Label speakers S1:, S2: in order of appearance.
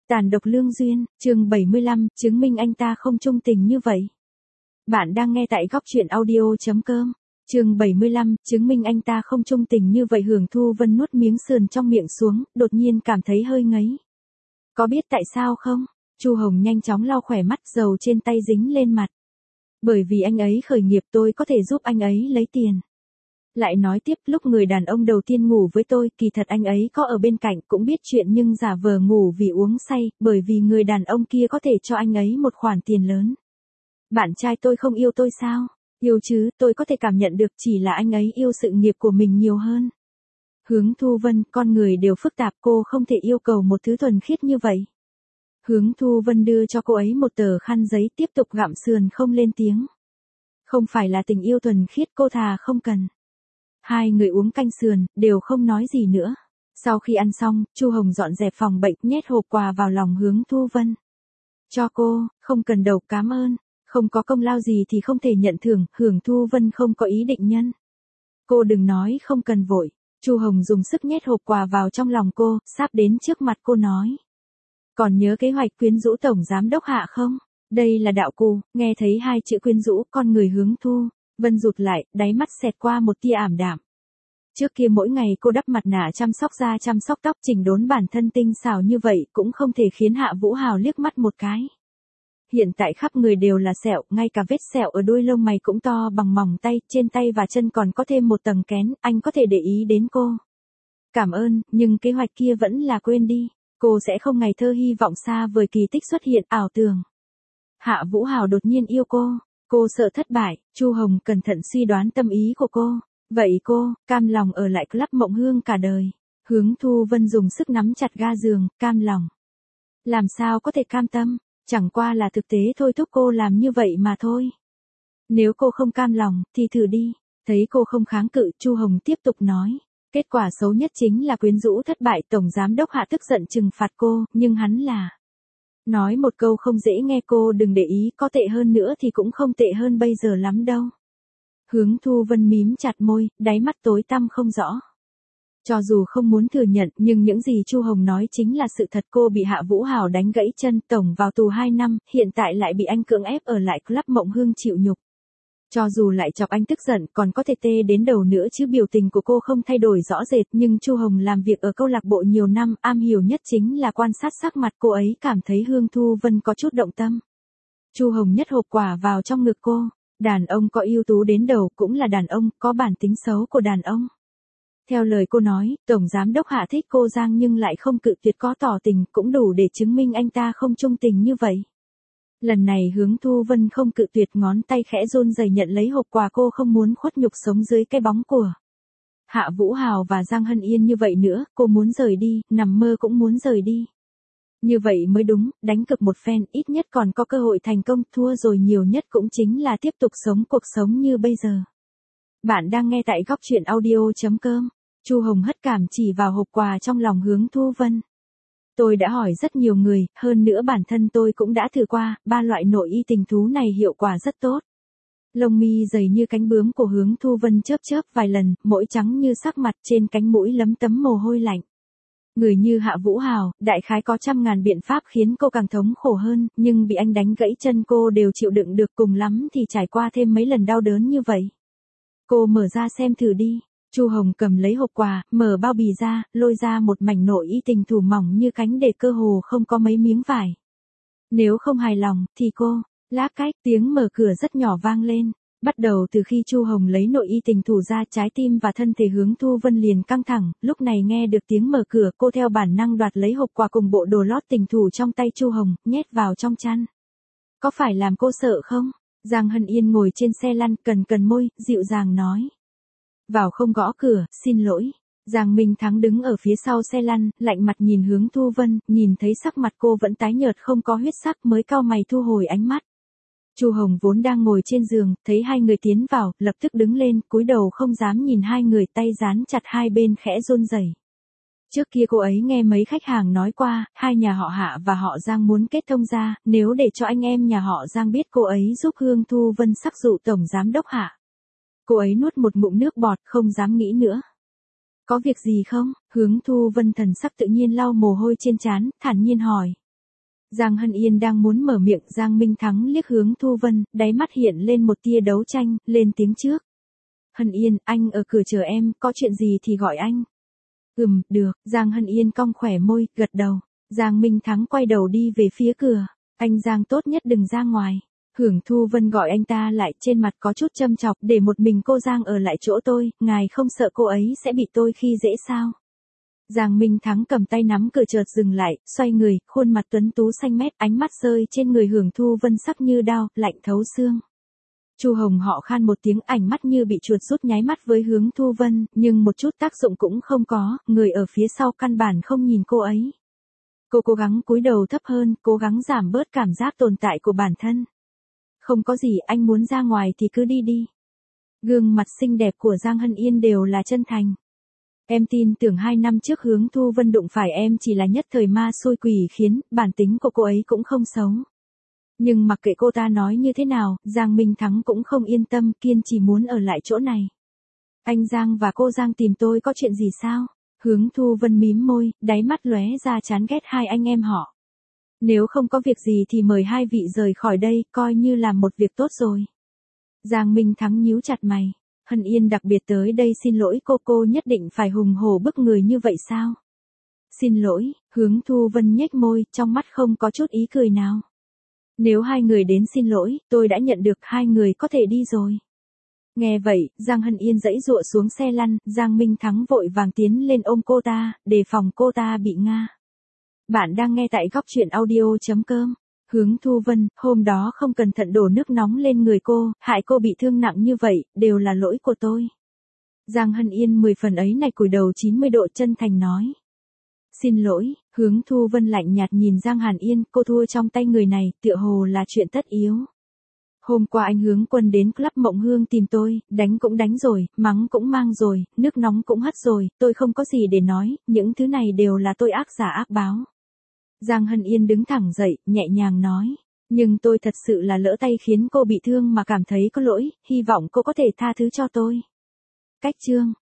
S1: Tàn độc lương duyên, chương 75, chứng minh anh ta không trung tình như vậy. Bạn đang nghe tại góc truyện audio.com. Chương 75, chứng minh anh ta không trung tình như vậy. Hưởng Thu Vân nuốt miếng sườn trong miệng xuống, đột nhiên cảm thấy hơi ngấy. Có biết tại sao không? Chu Hồng nhanh chóng lau khỏe mắt, dầu trên tay dính lên mặt. Bởi vì anh ấy khởi nghiệp, tôi có thể giúp anh ấy lấy tiền. Lại nói tiếp, lúc người đàn ông đầu tiên ngủ với tôi, kỳ thật anh ấy có ở bên cạnh, cũng biết chuyện nhưng giả vờ ngủ vì uống say, bởi vì người đàn ông kia có thể cho anh ấy một khoản tiền lớn. Bạn trai tôi không yêu tôi sao? Yêu chứ, tôi có thể cảm nhận được, chỉ là anh ấy yêu sự nghiệp của mình nhiều hơn. Hướng Thu Vân, con người đều phức tạp, cô không thể yêu cầu một thứ thuần khiết như vậy. Hướng Thu Vân đưa cho cô ấy một tờ khăn giấy, tiếp tục gặm sườn không lên tiếng. Không phải là tình yêu thuần khiết, cô thà không cần. Hai người uống canh sườn, đều không nói gì nữa. Sau khi ăn xong, Chu Hồng dọn dẹp phòng bệnh, nhét hộp quà vào lòng Hướng Thu Vân. Cho cô, không cần đâu, cảm ơn. Không có công lao gì thì không thể nhận thưởng. Hướng Thu Vân không có ý định nhân. Cô đừng nói không cần vội. Chu Hồng dùng sức nhét hộp quà vào trong lòng cô, sắp đến trước mặt cô nói. Còn nhớ kế hoạch quyến rũ tổng giám đốc Hạ không? Đây là đạo cụ. Nghe thấy hai chữ quyến rũ, con người Hướng Thu Vân rụt lại, đáy mắt xẹt qua một tia ảm đạm. Trước kia mỗi ngày cô đắp mặt nạ, chăm sóc da, chăm sóc tóc, chỉnh đốn bản thân tinh xảo như vậy cũng không thể khiến Hạ Vũ Hào liếc mắt một cái. Hiện tại khắp người đều là sẹo, ngay cả vết sẹo ở đuôi lông mày cũng to bằng móng tay, trên tay và chân còn có thêm một tầng kén, anh có thể để ý đến cô. Cảm ơn, nhưng kế hoạch kia vẫn là quên đi. Cô sẽ không ngày thơ hy vọng xa vời kỳ tích xuất hiện, ảo tưởng. Hạ Vũ Hào đột nhiên yêu cô. Cô sợ thất bại. Chu Hồng cẩn thận suy đoán tâm ý của cô. Vậy cô, cam lòng ở lại Club Mộng Hương cả đời? Hướng Thu Vân dùng sức nắm chặt ga giường, cam lòng. Làm sao có thể cam tâm, chẳng qua là thực tế thôi thúc cô làm như vậy mà thôi. Nếu cô không cam lòng, thì thử đi. Thấy cô không kháng cự, Chu Hồng tiếp tục nói. Kết quả xấu nhất chính là quyến rũ thất bại, tổng giám đốc Hạ tức giận trừng phạt cô, nhưng hắn là... Nói một câu không dễ nghe, cô đừng để ý, có tệ hơn nữa thì cũng không tệ hơn bây giờ lắm đâu. Hướng Thu Vân mím chặt môi, đáy mắt tối tăm không rõ. Cho dù không muốn thừa nhận, nhưng những gì Chu Hồng nói chính là sự thật. Cô bị Hạ Vũ Hào đánh gãy chân, tổng vào tù 2 năm, hiện tại lại bị anh cưỡng ép ở lại Club Mộng Hương chịu nhục. Cho dù lại chọc anh tức giận, còn có thể tê đến đầu nữa chứ. Biểu tình của cô không thay đổi rõ rệt, nhưng Chu Hồng làm việc ở câu lạc bộ nhiều năm, am hiểu nhất chính là quan sát sắc mặt. Cô ấy cảm thấy Hướng Thu Vân có chút động tâm. Chu Hồng nhét hộp quà vào trong ngực cô. Đàn ông có ưu tú đến đầu cũng là đàn ông, có bản tính xấu của đàn ông. Theo lời cô nói, tổng giám đốc Hạ thích cô Giang nhưng lại không cự tuyệt, có tỏ tình, cũng đủ để chứng minh anh ta không trung tình như vậy. Lần này Hướng Thu Vân không cự tuyệt, ngón tay khẽ run rẩy nhận lấy hộp quà. Cô không muốn khuất nhục sống dưới cái bóng của Hạ Vũ Hào và Giang Hân Yên như vậy nữa. Cô muốn rời đi, nằm mơ cũng muốn rời đi. Như vậy mới đúng, đánh cược một phen, ít nhất còn có cơ hội thành công, thua rồi nhiều nhất cũng chính là tiếp tục sống cuộc sống như bây giờ. Bạn đang nghe tại góc truyện audio.com. Chu Hồng hất cảm chỉ vào hộp quà trong lòng Hướng Thu Vân. Tôi đã hỏi rất nhiều người, hơn nữa bản thân tôi cũng đã thử qua, 3 loại nội y tình thú này hiệu quả rất tốt. Lông mi dày như cánh bướm của Hướng Thu Vân chớp chớp vài lần, mỗi trắng như sắc mặt, trên cánh mũi lấm tấm mồ hôi lạnh. Người như Hạ Vũ Hào, đại khái có 100.000 biện pháp khiến cô càng thống khổ hơn, nhưng bị anh đánh gãy chân cô đều chịu đựng được, cùng lắm thì trải qua thêm mấy lần đau đớn như vậy. Cô mở ra xem thử đi. Chu Hồng cầm lấy hộp quà, mở bao bì ra, lôi ra một mảnh nội y tình thú mỏng như cánh, để cơ hồ không có mấy miếng vải. Nếu không hài lòng, thì cô... Lác cách, tiếng mở cửa rất nhỏ vang lên. Bắt đầu từ khi Chu Hồng lấy nội y tình thú ra, trái tim và thân thể Hướng Thu Vân liền căng thẳng. Lúc này nghe được tiếng mở cửa, cô theo bản năng đoạt lấy hộp quà cùng bộ đồ lót tình thú trong tay Chu Hồng, nhét vào trong chăn. Có phải làm cô sợ không? Giang Hân Yên ngồi trên xe lăn, cần môi, dịu dàng nói. Vào không gõ cửa, xin lỗi. Giang Minh Thắng đứng ở phía sau xe lăn, lạnh mặt nhìn Hướng Thu Vân, nhìn thấy sắc mặt cô vẫn tái nhợt không có huyết sắc mới cau mày thu hồi ánh mắt. Chu Hồng vốn đang ngồi trên giường, thấy hai người tiến vào, lập tức đứng lên, cúi đầu không dám nhìn hai người, tay dán chặt hai bên khẽ run rẩy. Trước kia cô ấy nghe mấy khách hàng nói qua, hai nhà họ Hạ và họ Giang muốn kết thông ra, nếu để cho anh em nhà họ Giang biết cô ấy giúp Hướng Thu Vân sắc dụ tổng giám đốc Hạ. Cô ấy nuốt một ngụm nước bọt, không dám nghĩ nữa. Có việc gì không? Hướng Thu Vân thần sắc tự nhiên lau mồ hôi trên trán, thản nhiên hỏi. Giang Hân Yên đang muốn mở miệng, Giang Minh Thắng liếc hướng Thu Vân, đáy mắt hiện lên một tia đấu tranh, lên tiếng trước. Hân Yên, anh ở cửa chờ em, có chuyện gì thì gọi anh. Được, Giang Hân Yên cong khỏe môi, gật đầu. Giang Minh Thắng quay đầu đi về phía cửa. Anh Giang tốt nhất đừng ra ngoài. Hưởng Thu Vân gọi anh ta lại, trên mặt có chút châm chọc, để một mình cô Giang ở lại chỗ tôi, ngài không sợ cô ấy sẽ bị tôi khi dễ sao? Giang Minh Thắng cầm tay nắm cửa chợt dừng lại, xoay người, khuôn mặt tuấn tú xanh mét, ánh mắt rơi trên người Hưởng Thu Vân sắc như đao, lạnh thấu xương. Chu Hồng họ khan một tiếng, ảnh mắt như bị chuột rút nháy mắt với hướng Thu Vân, nhưng một chút tác dụng cũng không có, người ở phía sau căn bản không nhìn cô ấy. Cô cố gắng cúi đầu thấp hơn, cố gắng giảm bớt cảm giác tồn tại của bản thân. Không có gì, anh muốn ra ngoài thì cứ đi đi. Gương mặt xinh đẹp của Giang Hân Yên đều là chân thành. Em tin tưởng 2 năm trước hướng Thu Vân đụng phải em chỉ là nhất thời ma xui quỷ khiến, bản tính của cô ấy cũng không xấu. Nhưng mặc kệ cô ta nói như thế nào, Giang Minh Thắng cũng không yên tâm, kiên trì muốn ở lại chỗ này. Anh Giang và cô Giang tìm tôi có chuyện gì sao? Hướng Thu Vân mím môi, đáy mắt lóe ra chán ghét hai anh em họ. Nếu không có việc gì thì mời hai vị rời khỏi đây, coi như làm một việc tốt rồi. Giang Minh Thắng nhíu chặt mày. Hân Yên đặc biệt tới đây xin lỗi cô nhất định phải hùng hổ bức người như vậy sao? Xin lỗi, Hướng Thu Vân nhếch môi, trong mắt không có chút ý cười nào. Nếu hai người đến xin lỗi, tôi đã nhận được, hai người có thể đi rồi. Nghe vậy, Giang Hân Yên giãy giụa xuống xe lăn, Giang Minh Thắng vội vàng tiến lên ôm cô ta, đề phòng cô ta bị ngã. Bạn đang nghe tại góc truyện audio.com. Hướng Thu Vân, hôm đó không cẩn thận đổ nước nóng lên người cô, hại cô bị thương nặng như vậy, đều là lỗi của tôi. Giang Hân Yên 10 phần ấy này cúi đầu 90 độ chân thành nói. Xin lỗi, Hướng Thu Vân lạnh nhạt nhìn Giang Hàn Yên, cô thua trong tay người này, tựa hồ là chuyện tất yếu. Hôm qua anh Hướng Quân đến club Mộng Hương tìm tôi, đánh cũng đánh rồi, mắng cũng mang rồi, nước nóng cũng hất rồi, tôi không có gì để nói, những thứ này đều là tôi ác giả ác báo. Giang Hân Yên đứng thẳng dậy, nhẹ nhàng nói, nhưng tôi thật sự là lỡ tay khiến cô bị thương mà cảm thấy có lỗi, hy vọng cô có thể tha thứ cho tôi. Cách chương